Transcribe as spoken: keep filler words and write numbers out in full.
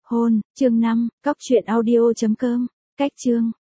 Hôn, chương năm, cóc truyện audio chấm com, cách chương.